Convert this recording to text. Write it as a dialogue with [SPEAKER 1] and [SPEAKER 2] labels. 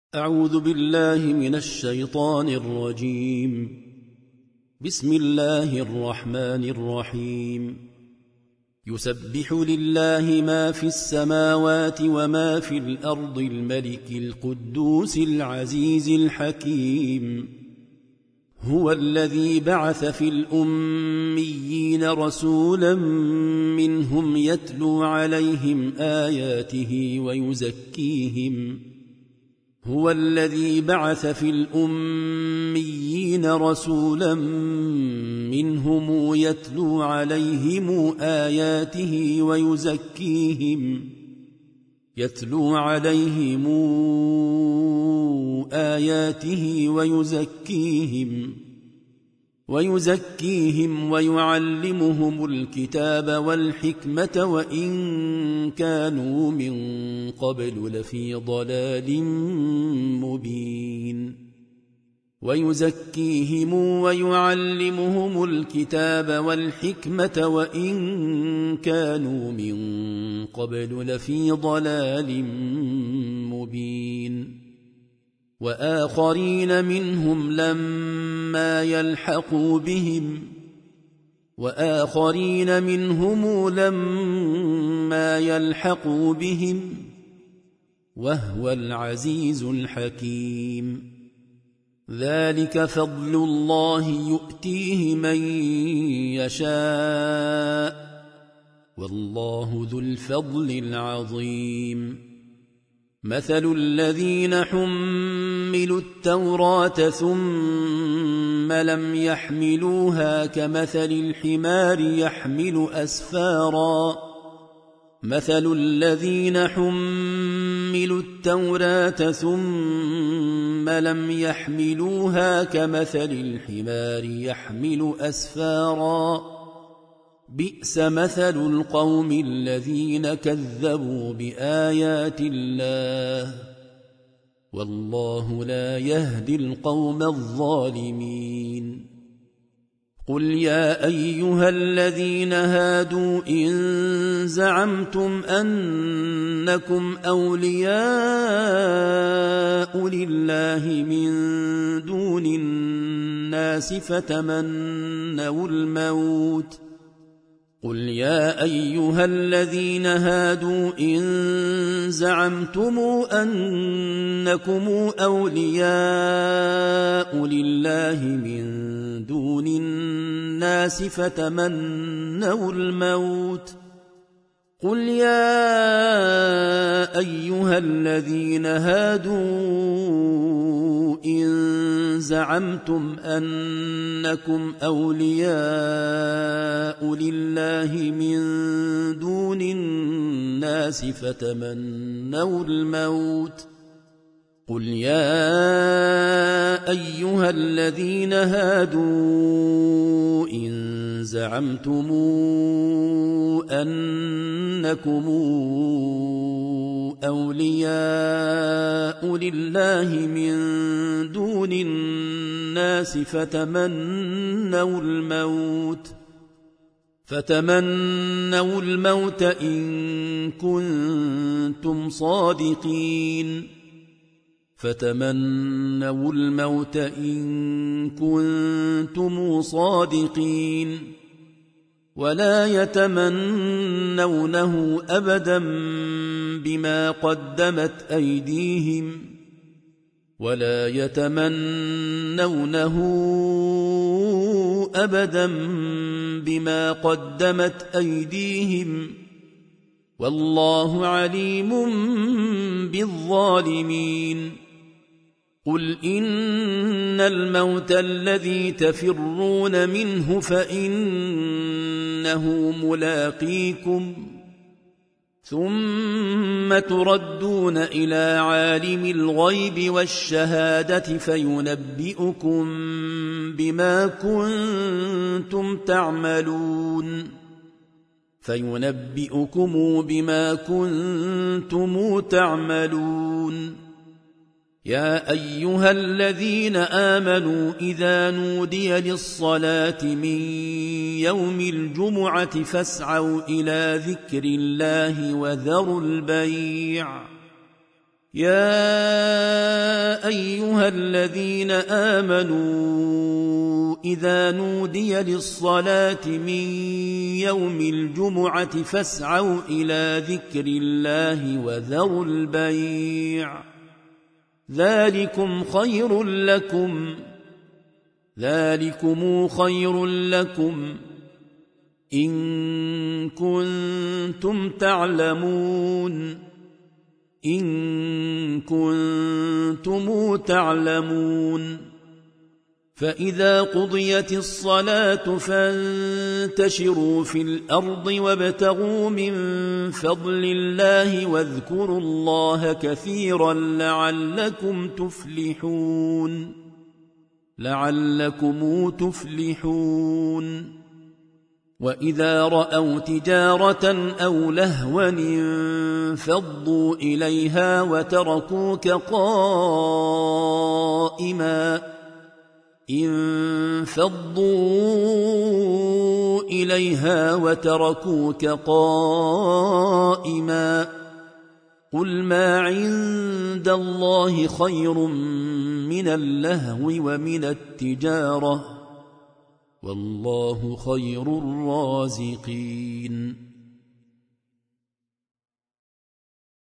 [SPEAKER 1] أعوذ بالله من الشيطان الرجيم. بسم الله الرحمن الرحيم. يسبح لله ما في السماوات وما في الأرض الملك القدوس العزيز الحكيم. هو الذي بعث في الأميين رسولا منهم يتلو عليهم آياته ويزكيهم هو الذي بعث في الأميين رسولا منهم يتلو عليهم آياته ويزكيهم ويعلمهم الكتاب والحكمة وإن كانوا من قبل لفي ضلال مبين. ويزكيهم ويعلمهم الكتاب والحكمة وإن كانوا من قبل لفي ضلال مبين. وآخرين منهم لما يلحقوا بهم وهو العزيز الحكيم. ذلك فضل الله يؤتيه من يشاء والله ذو الفضل العظيم. مثل الذين حملوا التوراة ثم لم يحملوها كمثل الحمار يحمل أسفارا. بئس مثل القوم الذين كذبوا بآيات الله والله لا يهدي القوم الظالمين. قل يا أيها الذين هادوا إن زعمتم أنكم أولياء لله من دون الناس فتمنوا الموت. قل يا أيها الذين هادوا إن زعمتم أنكم أولياء لله من دون الناس فتمنوا الموت. قل يا أيها الذين هادوا إن زعمتم أنكم أولياء لله من دون الناس فتمنوا الموت إن كنتم صادقين ولا يتمنونه أبدا بما قدمت أيديهم والله عليم بالظالمين. قل إن الموت الذي تفرون منه فإنه ملاقيكم ثم تردون إلى عالم الغيب والشهادة فينبئكم بما كنتم تعملون. يا أيها الذين آمنوا إذا نودي للصلاة من يوم الجمعة فاسعوا إلى ذكر الله وذروا البيع. يا أيها الذين آمنوا إذا نودي للصلاة من يوم الجمعة فاسعوا إلى ذكر الله وذروا البيع ذلكم خير لكم إن كنتم تعلمون فإذا قضيت الصلاة فانتشروا في الأرض وابتغوا من فضل الله واذكروا الله كثيرا لعلكم تفلحون وإذا رأوا تجارة أو لهوا انفضوا إليها وتركوك قائما قل ما عند الله خير من اللهو ومن التجارة والله خير الرازقين